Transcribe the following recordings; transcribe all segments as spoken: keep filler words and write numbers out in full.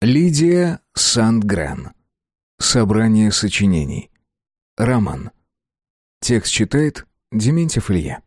Лидия Сандгрен. Собрание сочинений. Роман. Текст читает Дементьев Илья.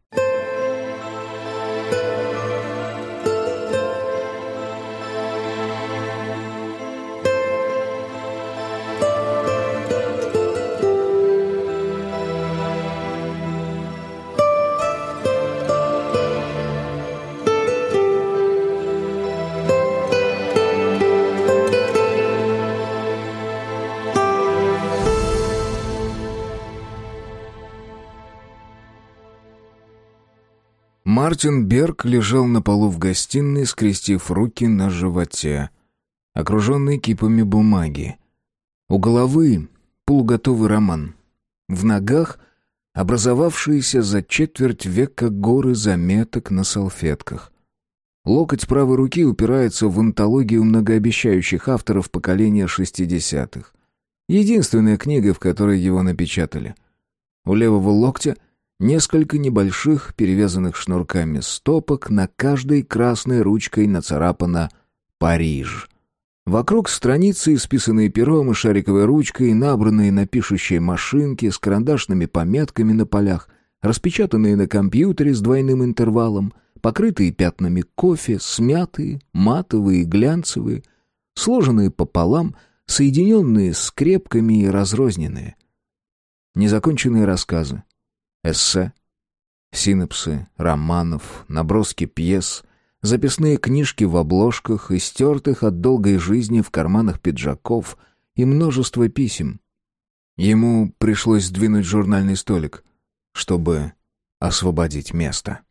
Мартин Берг лежал на полу в гостиной, скрестив руки на животе, окруженный кипами бумаги. У головы полуготовый роман. В ногах образовавшиеся за четверть века горы заметок на салфетках. Локоть правой руки упирается в антологию многообещающих авторов поколения шестидесятых. Единственная книга, в которой его напечатали. У левого локтя несколько небольших, перевязанных шнурками стопок, на каждой красной ручкой нацарапано «Париж». Вокруг страницы, исписанные пером и шариковой ручкой, набранные на пишущей машинке с карандашными пометками на полях, распечатанные на компьютере с двойным интервалом, покрытые пятнами кофе, смятые, матовые, глянцевые, сложенные пополам, соединенные скрепками и разрозненные. Незаконченные рассказы. Эссе, синопсы романов, наброски пьес, записные книжки в обложках, истертых от долгой жизни в карманах пиджаков и множество писем. Ему пришлось сдвинуть журнальный столик, чтобы освободить место.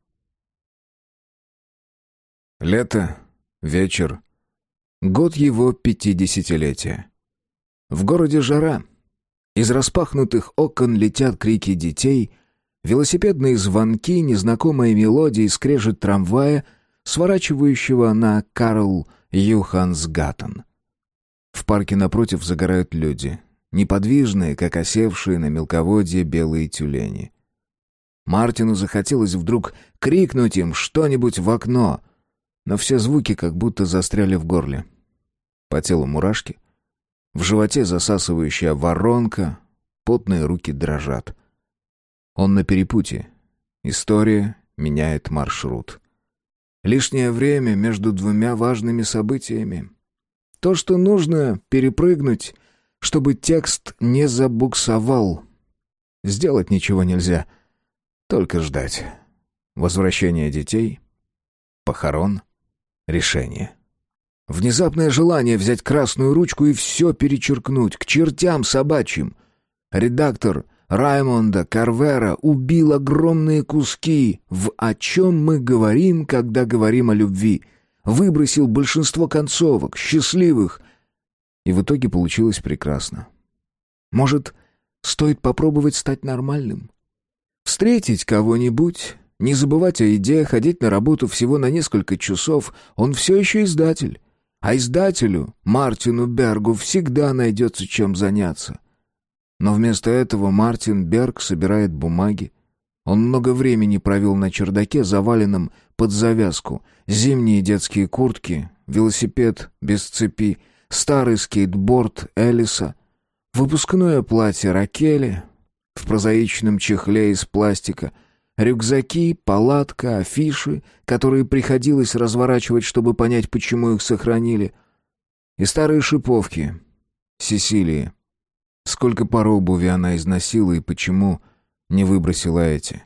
Лето, вечер, год его пятидесятилетия. В городе жара. Из распахнутых окон летят крики детей, велосипедные звонки, незнакомая мелодия и скрежет трамвая, сворачивающего на Карл Юхансгаттен. В парке напротив загорают люди, неподвижные, как осевшие на мелководье белые тюлени. Мартину захотелось вдруг крикнуть им что-нибудь в окно, но все звуки как будто застряли в горле. По телу мурашки, в животе засасывающая воронка, потные руки дрожат. Он на перепутье. История меняет маршрут. Лишнее время между двумя важными событиями. То, что нужно перепрыгнуть, чтобы текст не забуксовал. Сделать ничего нельзя, только ждать. Возвращение детей, похорон, решение. Внезапное желание взять красную ручку и все перечеркнуть, к чертям собачьим. Редактор Раймонда Карвера убил огромные куски в «О чем мы говорим, когда говорим о любви», выбросил большинство концовок, счастливых, и в итоге получилось прекрасно. Может, стоит попробовать стать нормальным? Встретить кого-нибудь, не забывать о еде, ходить на работу всего на несколько часов, он все еще издатель. А издателю, Мартину Бергу, всегда найдется чем заняться. Но вместо этого Мартин Берг собирает бумаги. Он много времени провел на чердаке, заваленном под завязку. Зимние детские куртки, велосипед без цепи, старый скейтборд Элиса, выпускное платье Ракели в прозаичном чехле из пластика, рюкзаки, палатка, афиши, которые приходилось разворачивать, чтобы понять, почему их сохранили, и старые шиповки Сесилии. Сколько пар обуви она износила и почему не выбросила эти.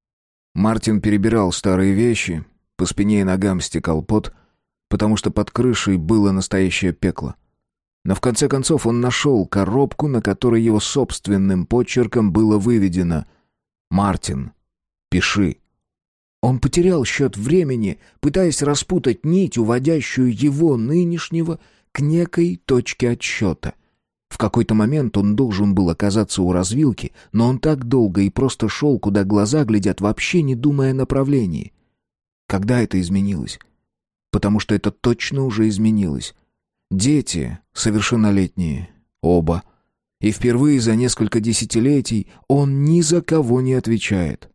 Мартин перебирал старые вещи, по спине и ногам стекал пот, потому что под крышей было настоящее пекло. Но в конце концов он нашел коробку, на которой его собственным почерком было выведено «Мартин, пиши». Он потерял счет времени, пытаясь распутать нить, уводящую его нынешнего к некой точке отсчета. В какой-то момент он должен был оказаться у развилки, но он так долго и просто шел, куда глаза глядят, вообще не думая о направлении. Когда это изменилось? Потому что это точно уже изменилось. Дети, совершеннолетние, оба. И впервые за несколько десятилетий он ни за кого не отвечает.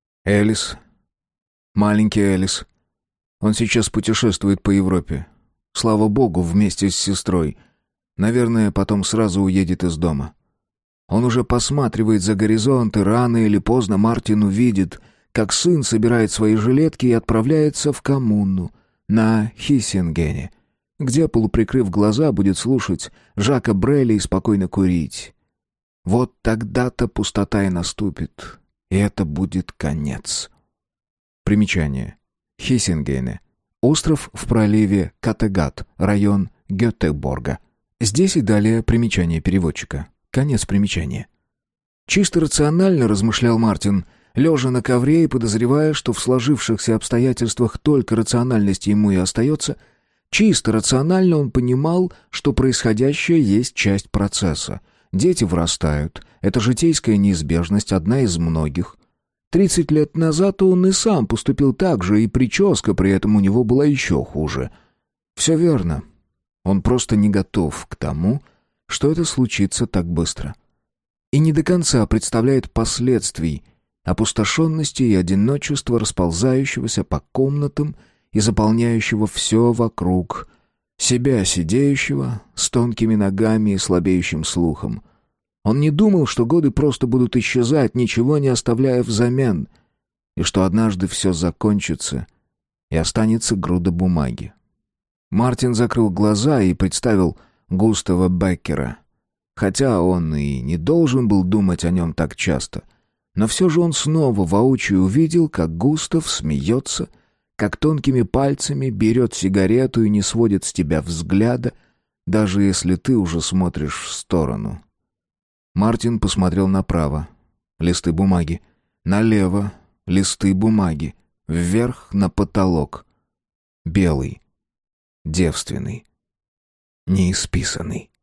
Элис. Маленький Элис. Он сейчас путешествует по Европе. Слава богу, вместе с сестрой. Наверное, потом сразу уедет из дома. Он уже посматривает за горизонт, и рано или поздно Мартин увидит, как сын собирает свои жилетки и отправляется в коммуну на Хиссингене, где, полуприкрыв глаза, будет слушать Жака Брейля и спокойно курить. Вот тогда-то пустота и наступит, и это будет конец. Примечание. Хиссингене. Остров в проливе Каттегат, район Гетеборга. Здесь и далее примечание переводчика. Конец примечания. Чисто рационально, размышлял Мартин, лежа на ковре и подозревая, что в сложившихся обстоятельствах только рациональность ему и остается, чисто рационально он понимал, что происходящее есть часть процесса. Дети вырастают, это житейская неизбежность, одна из многих. Тридцать лет назад он и сам поступил так же, и прическа при этом у него была еще хуже. Все верно. Он просто не готов к тому, что это случится так быстро. И не до конца представляет последствий опустошенности и одиночества, расползающегося по комнатам и заполняющего все вокруг, себя сидеющего, с тонкими ногами и слабеющим слухом. Он не думал, что годы просто будут исчезать, ничего не оставляя взамен, и что однажды все закончится, и останется груда бумаги. Мартин закрыл глаза и представил Густава Беккера. Хотя он и не должен был думать о нем так часто, но все же он снова воочию увидел, как Густав смеется, как тонкими пальцами берет сигарету и не сводит с тебя взгляда, даже если ты уже смотришь в сторону. Мартин посмотрел направо. Листы бумаги. Налево. Листы бумаги. Вверх на потолок. Белый. Девственный. Неисписанный.